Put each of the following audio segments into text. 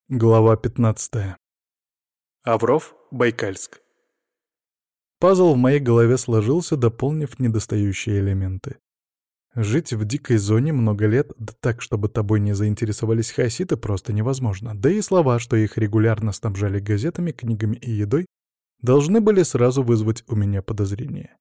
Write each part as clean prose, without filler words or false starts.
Глава 15. Авров, Байкальск. Пазл в моей голове сложился, дополнив недостающие элементы. Жить в дикой зоне много лет, да так, чтобы тобой не заинтересовались хаоситы, просто невозможно. Да и слова, что их регулярно снабжали газетами, книгами и едой, должны были сразу вызвать у меня подозрения.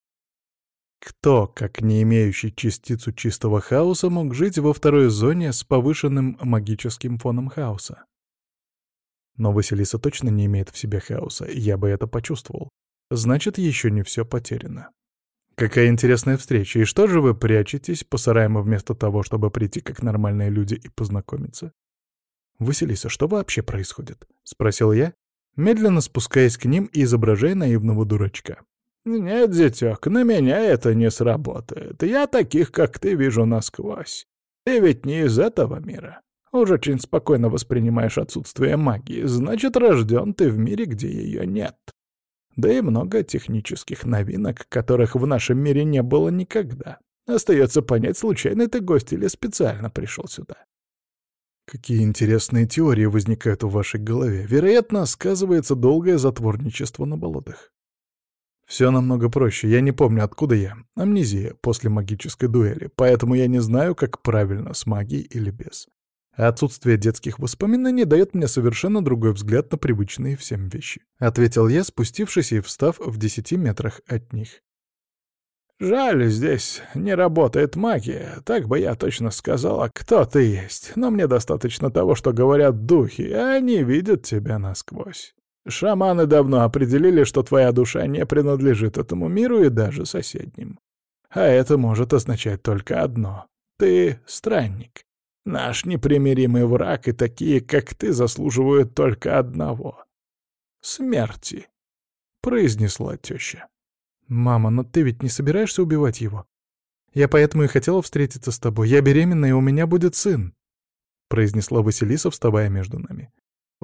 Кто, как не имеющий частицу чистого хаоса, мог жить во второй зоне с повышенным магическим фоном хаоса? Но Василиса точно не имеет в себе хаоса, я бы это почувствовал. Значит, еще не все потеряно. Какая интересная встреча, и что же вы прячетесь по сараям вместо того, чтобы прийти как нормальные люди и познакомиться? «Василиса, что вообще происходит?» — спросил я, медленно спускаясь к ним и изображая наивного дурачка. «Нет, зятёк, на меня это не сработает. Я таких, как ты, вижу насквозь. Ты ведь не из этого мира. Уж очень спокойно воспринимаешь отсутствие магии, значит, рожден ты в мире, где ее нет. Да и много технических новинок, которых в нашем мире не было никогда. Остается понять, случайный ты гость или специально пришел сюда». Какие интересные теории возникают в вашей голове. Вероятно, сказывается долгое затворничество на болотах. Все намного проще. Я не помню, откуда я. Амнезия после магической дуэли, поэтому я не знаю, как правильно, с магией или без. А отсутствие детских воспоминаний дает мне совершенно другой взгляд на привычные всем вещи. Ответил я, спустившись и встав в 10 метрах от них. «Жаль, здесь не работает магия, так бы я точно сказала, кто ты есть, но мне достаточно того, что говорят духи, а они видят тебя насквозь. Шаманы давно определили, что твоя душа не принадлежит этому миру и даже соседним. А это может означать только одно — ты странник. Наш непримиримый враг, и такие, как ты, заслуживают только одного — смерти», — произнесла теща. «Мама, но ты ведь не собираешься убивать его? Я поэтому и хотела встретиться с тобой. Я беременна, и у меня будет сын», — произнесла Василиса, вставая между нами.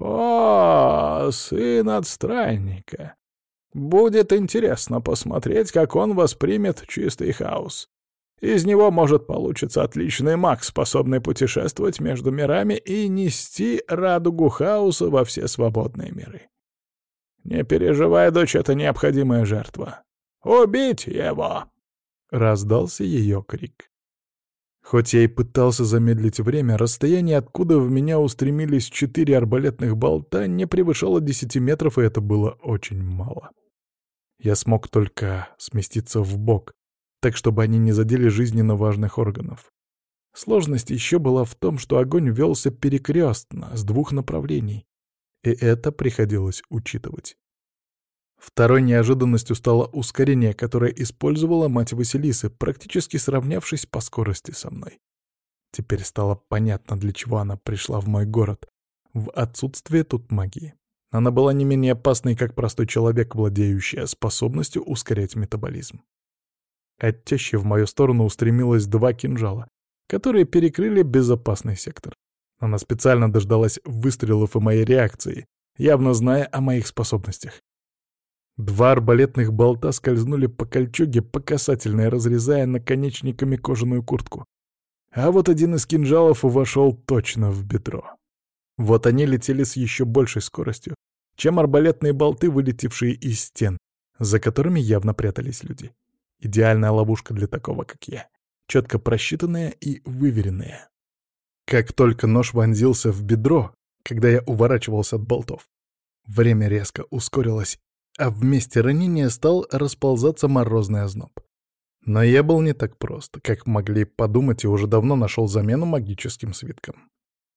«О, сын от странника. Будет интересно посмотреть, как он воспримет чистый хаос. Из него может получиться отличный маг, способный путешествовать между мирами и нести радугу хаоса во все свободные миры. Не переживай, дочь, это необходимая жертва. Убить его!» — раздался ее крик. Хоть я и пытался замедлить время, расстояние, откуда в меня устремились 4 арбалетных болта, не превышало 10 метров, и это было очень мало. Я смог только сместиться вбок, так чтобы они не задели жизненно важных органов. Сложность еще была в том, что огонь велся перекрестно, с 2 направлений, и это приходилось учитывать. Второй неожиданностью стало ускорение, которое использовала мать Василисы, практически сравнявшись по скорости со мной. Теперь стало понятно, для чего она пришла в мой город. В отсутствие тут магии. Она была не менее опасной, как простой человек, владеющий способностью ускорять метаболизм. От тещи в мою сторону устремилось 2 кинжала, которые перекрыли безопасный сектор. Она специально дождалась выстрелов и моей реакции, явно зная о моих способностях. 2 арбалетных болта скользнули по кольчуге по касательной, разрезая наконечниками кожаную куртку. А вот один из кинжалов вошел точно в бедро. Вот они летели с еще большей скоростью, чем арбалетные болты, вылетевшие из стен, за которыми явно прятались люди. Идеальная ловушка для такого, как я. Четко просчитанная и выверенная. Как только нож вонзился в бедро, когда я уворачивался от болтов, время резко ускорилось, а в месте ранения стал расползаться морозный озноб. Но я был не так прост, как могли подумать, и уже давно нашел замену магическим свиткам.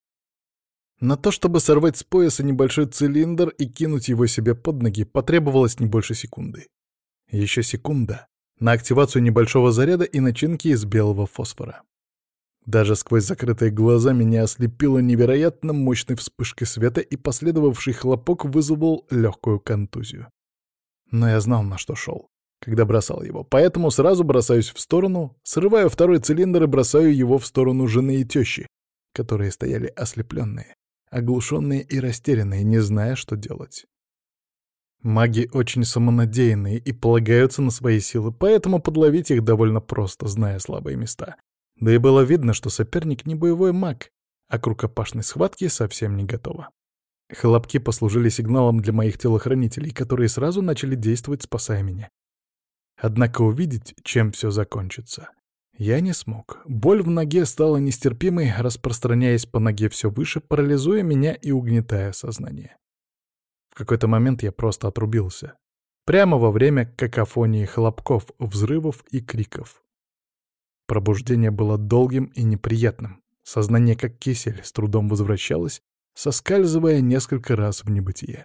На то, чтобы сорвать с пояса небольшой цилиндр и кинуть его себе под ноги, потребовалось не больше секунды. Еще секунда на активацию небольшого заряда и начинки из белого фосфора. Даже сквозь закрытые глаза меня ослепило невероятно мощной вспышкой света, и последовавший хлопок вызвал легкую контузию. Но я знал, на что шел, когда бросал его, поэтому сразу бросаюсь в сторону, срываю второй цилиндр и бросаю его в сторону жены и тещи, которые стояли ослепленные, оглушенные и растерянные, не зная, что делать. Маги очень самонадеянные и полагаются на свои силы, поэтому подловить их довольно просто, зная слабые места. Да и было видно, что соперник не боевой маг, а к рукопашной схватке совсем не готова. Хлопки послужили сигналом для моих телохранителей, которые сразу начали действовать, спасая меня. Однако увидеть, чем все закончится, я не смог. Боль в ноге стала нестерпимой, распространяясь по ноге все выше, парализуя меня и угнетая сознание. В какой-то момент я просто отрубился. Прямо во время какофонии хлопков, взрывов и криков. Пробуждение было долгим и неприятным. Сознание, как кисель, с трудом возвращалось, соскальзывая несколько раз в небытие.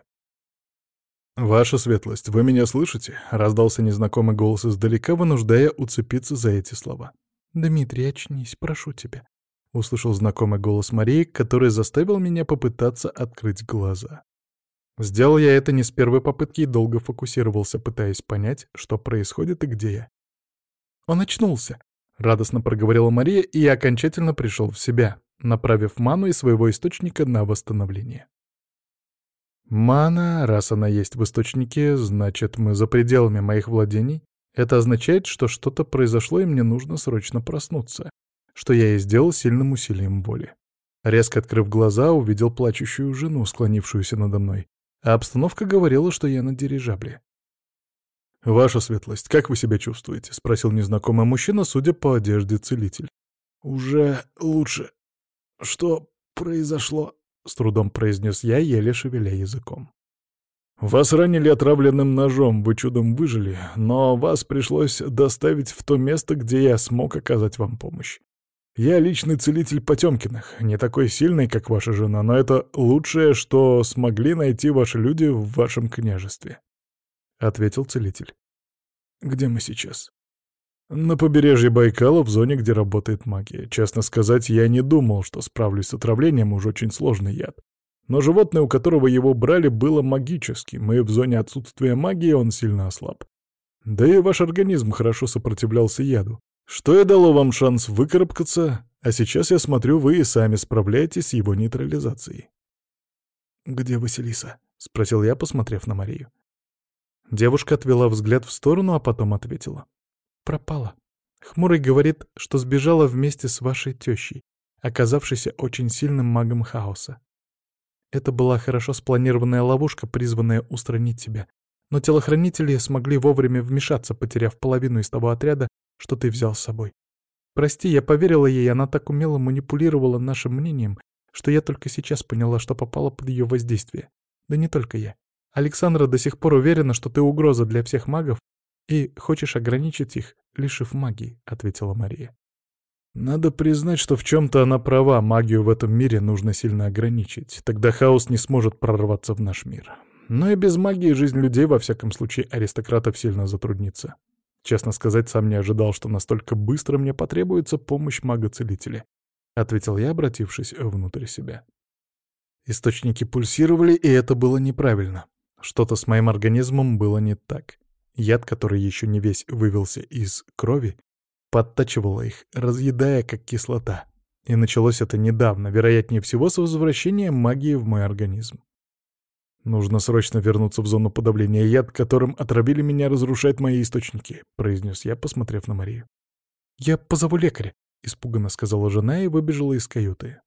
«Ваша светлость, вы меня слышите?» — раздался незнакомый голос издалека, вынуждая уцепиться за эти слова. «Дмитрий, очнись, прошу тебя», — услышал знакомый голос Марии, который заставил меня попытаться открыть глаза. Сделал я это не с первой попытки и долго фокусировался, пытаясь понять, что происходит и где я. «Он очнулся», — радостно проговорила Мария, и я окончательно пришел в себя, направив ману из своего источника на восстановление. Мана, раз она есть в источнике, значит, мы за пределами моих владений. Это означает, что что-то произошло, и мне нужно срочно проснуться, что я и сделал сильным усилием воли. Резко открыв глаза, увидел плачущую жену, склонившуюся надо мной, а обстановка говорила, что я на дирижабле. «Ваша светлость, как вы себя чувствуете?» — спросил незнакомый мужчина, судя по одежде целитель. «Уже лучше. Что произошло?» — с трудом произнес я, еле шевеля языком. «Вас ранили отравленным ножом, вы чудом выжили, но вас пришлось доставить в то место, где я смог оказать вам помощь. Я личный целитель Потёмкиных, не такой сильный, как ваша жена, но это лучшее, что смогли найти ваши люди в вашем княжестве», — ответил целитель. «Где мы сейчас?» «На побережье Байкала, в зоне, где работает магия. Честно сказать, я не думал, что справлюсь с отравлением, уж очень сложный яд. Но животное, у которого его брали, было магическим, и в зоне отсутствия магии он сильно ослаб. Да и ваш организм хорошо сопротивлялся яду. Что и дало вам шанс выкарабкаться, а сейчас я смотрю, вы и сами справляетесь с его нейтрализацией». «Где Василиса?» — спросил я, посмотрев на Марию. Девушка отвела взгляд в сторону, а потом ответила. «Пропала. Хмурый говорит, что сбежала вместе с вашей тещей, оказавшейся очень сильным магом хаоса. Это была хорошо спланированная ловушка, призванная устранить тебя. Но телохранители смогли вовремя вмешаться, потеряв половину из того отряда, что ты взял с собой. Прости, я поверила ей, она так умело манипулировала нашим мнением, что я только сейчас поняла, что попала под ее воздействие. Да не только я. Александра до сих пор уверена, что ты угроза для всех магов и хочешь ограничить их, лишив магии», — ответила Мария. «Надо признать, что в чем-то она права, магию в этом мире нужно сильно ограничить, тогда хаос не сможет прорваться в наш мир. Но и без магии жизнь людей, во всяком случае аристократов, сильно затруднится. Честно сказать, сам не ожидал, что настолько быстро мне потребуется помощь мага-целителя», — ответил я, обратившись внутрь себя. Источники пульсировали, и это было неправильно. Что-то с моим организмом было не так. Яд, который еще не весь вывелся из крови, подтачивал их, разъедая как кислота. И началось это недавно, вероятнее всего, с возвращением магии в мой организм. «Нужно срочно вернуться в зону подавления. Яд, которым отравили меня, разрушает мои источники», — произнес я, посмотрев на Марию. «Я позову лекаря», — испуганно сказала жена и выбежала из каюты.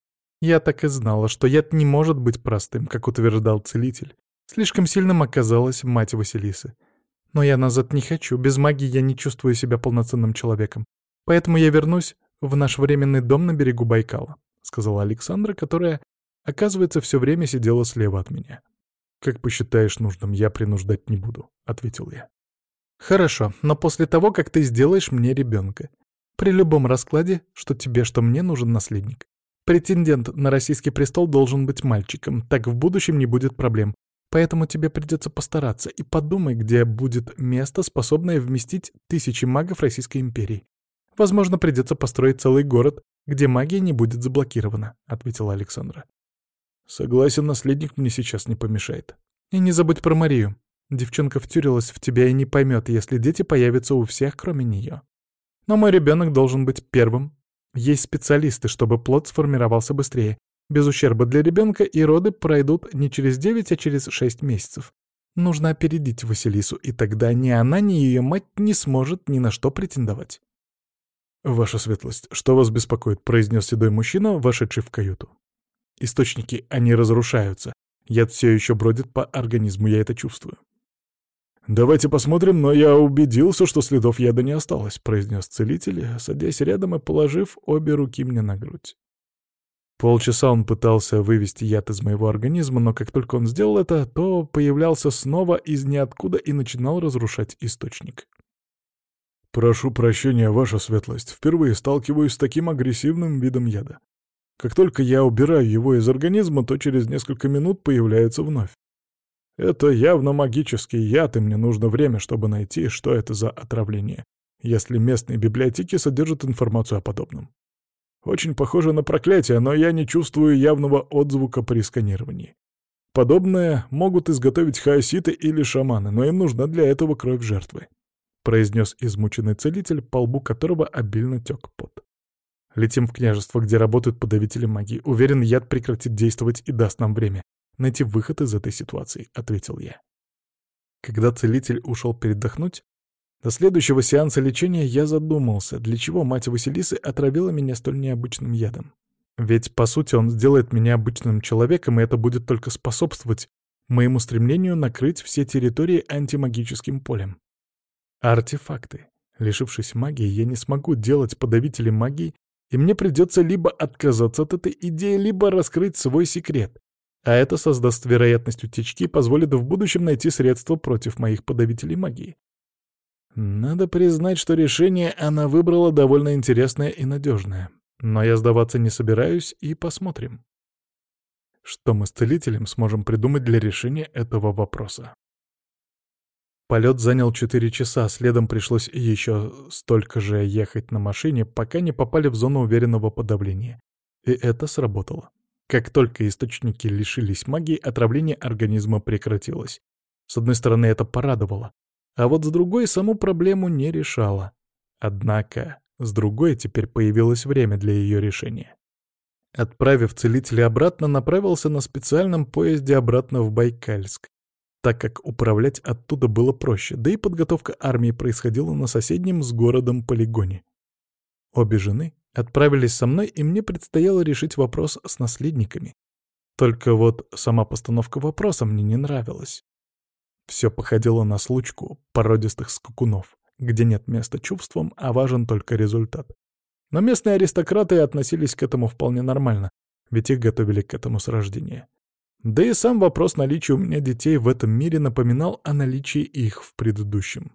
Я так и знала, что яд не может быть простым, как утверждал целитель. Слишком сильным оказалась мать Василисы. Но я назад не хочу, без магии я не чувствую себя полноценным человеком. Поэтому я вернусь в наш временный дом на берегу Байкала», — сказала Александра, которая, оказывается, все время сидела слева от меня. «Как посчитаешь нужным, я принуждать не буду», — ответил я. «Хорошо, но после того, как ты сделаешь мне ребенка. При любом раскладе, что тебе, что мне, нужен наследник. Претендент на российский престол должен быть мальчиком, так в будущем не будет проблем. Поэтому тебе придется постараться и подумай, где будет место, способное вместить тысячи магов Российской империи. Возможно, придется построить целый город, где магия не будет заблокирована», — ответила Александра. «Согласен, наследник мне сейчас не помешает. И не забудь про Марию. Девчонка втюрилась в тебя и не поймет, если дети появятся у всех, кроме нее. Но мой ребенок должен быть первым. Есть специалисты, чтобы плод сформировался быстрее. Без ущерба для ребенка, и роды пройдут не через 9, а через 6 месяцев. Нужно опередить Василису, и тогда ни она, ни ее мать не сможет ни на что претендовать». «Ваша светлость, что вас беспокоит?» — произнес седой мужчина, вошедший в каюту. «Источники, они разрушаются. Яд все еще бродит по организму, я это чувствую. «Давайте посмотрим, но я убедился, что следов яда не осталось», — произнес целитель, садясь рядом и положив обе руки мне на грудь. Полчаса он пытался вывести яд из моего организма, но как только он сделал это, то появлялся снова из ниоткуда и начинал разрушать источник. «Прошу прощения, ваша светлость, впервые сталкиваюсь с таким агрессивным видом яда. Как только я убираю его из организма, то через несколько минут появляется вновь. Это явно магический яд, и мне нужно время, чтобы найти, что это за отравление, если местные библиотеки содержат информацию о подобном. Очень похоже на проклятие, но я не чувствую явного отзвука при сканировании. Подобное могут изготовить хаоситы или шаманы, но им нужна для этого кровь жертвы», — произнес измученный целитель, по лбу которого обильно тек пот. «Летим в княжество, где работают подавители магии. Уверен, яд прекратит действовать и даст нам время найти выход из этой ситуации», — ответил я. Когда целитель ушел передохнуть, до следующего сеанса лечения я задумался, для чего мать Василисы отравила меня столь необычным ядом. Ведь, по сути, он сделает меня обычным человеком, и это будет только способствовать моему стремлению накрыть все территории антимагическим полем. Артефакты. Лишившись магии, я не смогу делать подавители магии, и мне придется либо отказаться от этой идеи, либо раскрыть свой секрет. А это создаст вероятность утечки и позволит в будущем найти средства против моих подавителей магии. Надо признать, что решение она выбрала довольно интересное и надежное. Но я сдаваться не собираюсь, и посмотрим, что мы с целителем сможем придумать для решения этого вопроса. Полет занял 4 часа, следом пришлось еще столько же ехать на машине, пока не попали в зону уверенного подавления. И это сработало. Как только источники лишились магии, отравление организма прекратилось. С одной стороны, это порадовало, а вот с другой саму проблему не решало. Однако, с другой теперь появилось время для ее решения. Отправив целителя обратно, направился на специальном поезде обратно в Байкальск, так как управлять оттуда было проще, да и подготовка армии происходила на соседнем с городом полигоне. Обе жены отправились со мной, и мне предстояло решить вопрос с наследниками. Только вот сама постановка вопроса мне не нравилась. Все походило на случку породистых скакунов, где нет места чувствам, а важен только результат. Но местные аристократы относились к этому вполне нормально, ведь их готовили к этому с рождения. Да и сам вопрос наличия у меня детей в этом мире напоминал о наличии их в предыдущем.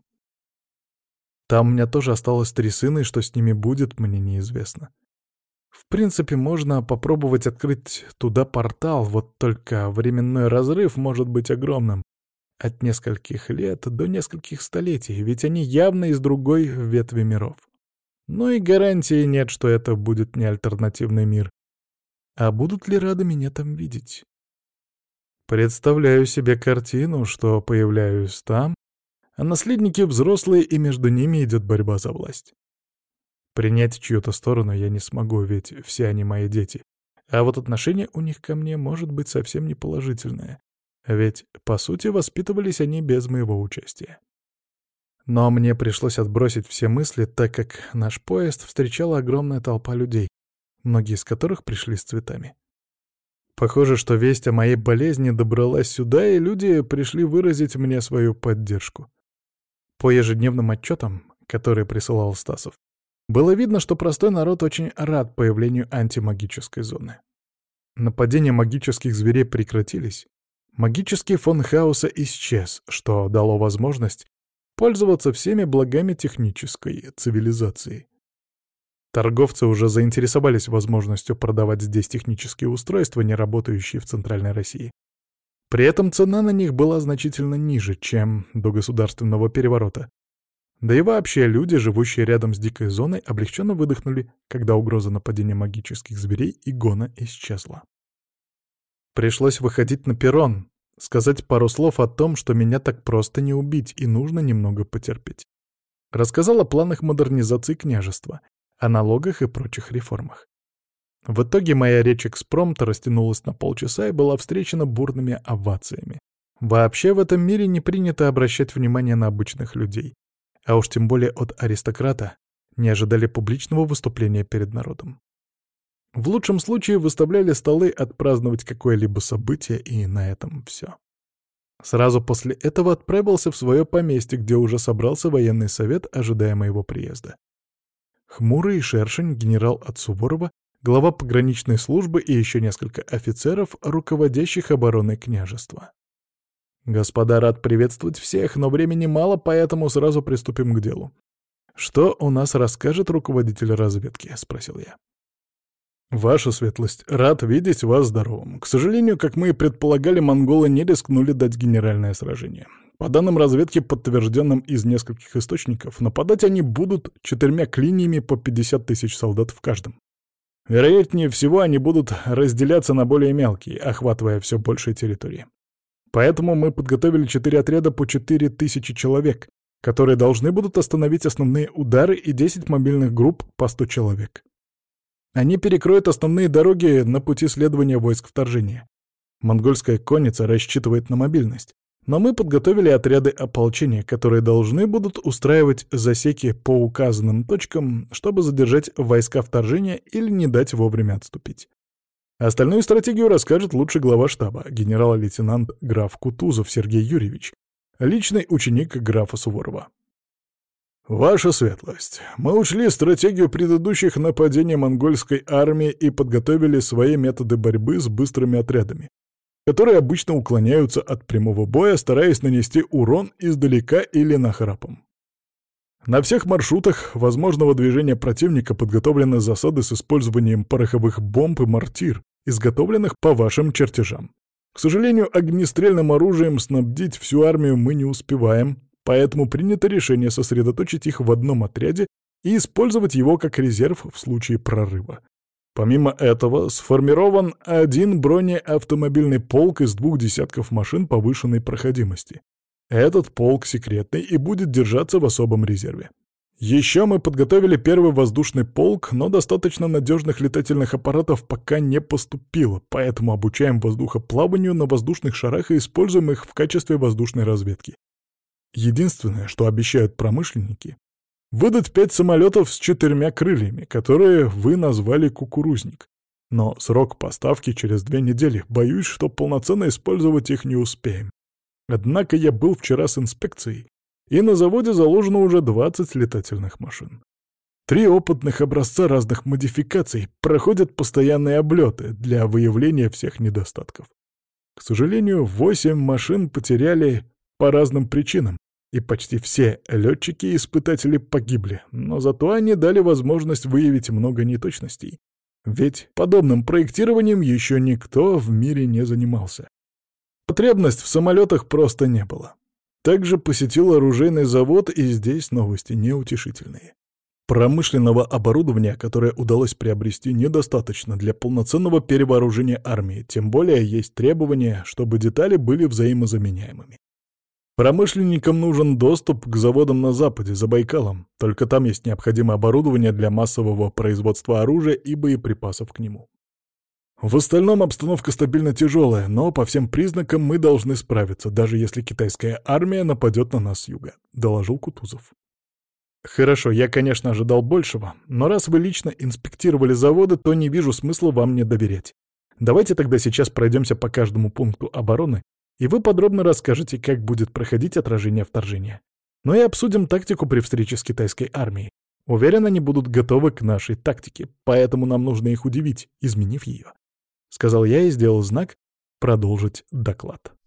Там у меня тоже осталось 3 сына, и что с ними будет, мне неизвестно. В принципе, можно попробовать открыть туда портал, вот только временной разрыв может быть огромным. От нескольких лет до нескольких столетий, ведь они явно из другой ветви миров. Ну и гарантии нет, что это будет не альтернативный мир. А будут ли рады меня там видеть? Представляю себе картину, что появляюсь там, а наследники взрослые, и между ними идет борьба за власть. Принять чью-то сторону я не смогу, ведь все они мои дети. А вот отношение у них ко мне может быть совсем не положительное. Ведь, по сути, воспитывались они без моего участия. Но мне пришлось отбросить все мысли, так как наш поезд встречала огромная толпа людей, многие из которых пришли с цветами. Похоже, что весть о моей болезни добралась сюда, и люди пришли выразить мне свою поддержку. По ежедневным отчетам, которые присылал Стасов, было видно, что простой народ очень рад появлению антимагической зоны. Нападения магических зверей прекратились. Магический фон хаоса исчез, что дало возможность пользоваться всеми благами технической цивилизации. Торговцы уже заинтересовались возможностью продавать здесь технические устройства, не работающие в Центральной России. При этом цена на них была значительно ниже, чем до государственного переворота. Да и вообще люди, живущие рядом с дикой зоной, облегченно выдохнули, когда угроза нападения магических зверей и гона исчезла. Пришлось выходить на перрон, сказать пару слов о том, что меня так просто не убить и нужно немного потерпеть. Рассказал о планах модернизации княжества, о налогах и прочих реформах. В итоге моя речь экспромта растянулась на полчаса и была встречена бурными овациями. Вообще в этом мире не принято обращать внимание на обычных людей, а уж тем более от аристократа не ожидали публичного выступления перед народом. В лучшем случае выставляли столы отпраздновать какое-либо событие, и на этом все. Сразу после этого отправился в свое поместье, где уже собрался военный совет, ожидая моего приезда. Хмурый Шершень, генерал от Суворова, глава пограничной службы и еще несколько офицеров, руководящих обороной княжества. «Господа, рад приветствовать всех, но времени мало, поэтому сразу приступим к делу. Что у нас расскажет руководитель разведки?» — спросил я. «Ваша светлость, рад видеть вас здоровым. К сожалению, как мы и предполагали, монголы не рискнули дать генеральное сражение. По данным разведки, подтвержденным из нескольких источников, нападать они будут 4 клиниями по 50 тысяч солдат в каждом. Вероятнее всего, они будут разделяться на более мелкие, охватывая все большие территории. Поэтому мы подготовили 4 отряда по 4000 человек, которые должны будут остановить основные удары, и 10 мобильных групп по 100 человек. Они перекроют основные дороги на пути следования войск вторжения. Монгольская конница рассчитывает на мобильность, но мы подготовили отряды ополчения, которые должны будут устраивать засеки по указанным точкам, чтобы задержать войска вторжения или не дать вовремя отступить. Остальную стратегию расскажет лучший глава штаба, генерал-лейтенант граф Кутузов Сергей Юрьевич, личный ученик графа Суворова. «Ваша светлость, мы учли стратегию предыдущих нападений монгольской армии и подготовили свои методы борьбы с быстрыми отрядами, которые обычно уклоняются от прямого боя, стараясь нанести урон издалека или нахрапом. На всех маршрутах возможного движения противника подготовлены засады с использованием пороховых бомб и мортир, изготовленных по вашим чертежам. К сожалению, огнестрельным оружием снабдить всю армию мы не успеваем, поэтому принято решение сосредоточить их в одном отряде и использовать его как резерв в случае прорыва. Помимо этого, сформирован один бронеавтомобильный полк из 2 десятков машин повышенной проходимости. Этот полк секретный и будет держаться в особом резерве. Еще мы подготовили первый воздушный полк, но достаточно надежных летательных аппаратов пока не поступило, поэтому обучаем воздухоплаванию на воздушных шарах и используем их в качестве воздушной разведки. Единственное, что обещают промышленники — выдать 5 самолетов с 4 крыльями, которые вы назвали «Кукурузник». Но срок поставки через 2 недели, боюсь, что полноценно использовать их не успеем. Однако я был вчера с инспекцией, и на заводе заложено уже 20 летательных машин. 3 опытных образца разных модификаций проходят постоянные облеты для выявления всех недостатков. К сожалению, 8 машин потеряли по разным причинам, и почти все летчики и испытатели погибли, но зато они дали возможность выявить много неточностей. Ведь подобным проектированием еще никто в мире не занимался. Потребность в самолетах просто не было. Также посетил оружейный завод, и здесь новости неутешительные. Промышленного оборудования, которое удалось приобрести, недостаточно для полноценного перевооружения армии, тем более есть требования, чтобы детали были взаимозаменяемыми. Промышленникам нужен доступ к заводам на Западе, за Байкалом, только там есть необходимое оборудование для массового производства оружия и боеприпасов к нему. В остальном обстановка стабильно тяжелая, но по всем признакам мы должны справиться, даже если китайская армия нападет на нас с юга», — доложил Кутузов. «Хорошо, я, конечно, ожидал большего, но раз вы лично инспектировали заводы, то не вижу смысла вам не доверять. Давайте тогда сейчас пройдемся по каждому пункту обороны, и вы подробно расскажете, как будет проходить отражение вторжения. Ну и обсудим тактику при встрече с китайской армией. Уверен, они будут готовы к нашей тактике, поэтому нам нужно их удивить, изменив ее», — сказал я и сделал знак «Продолжить доклад».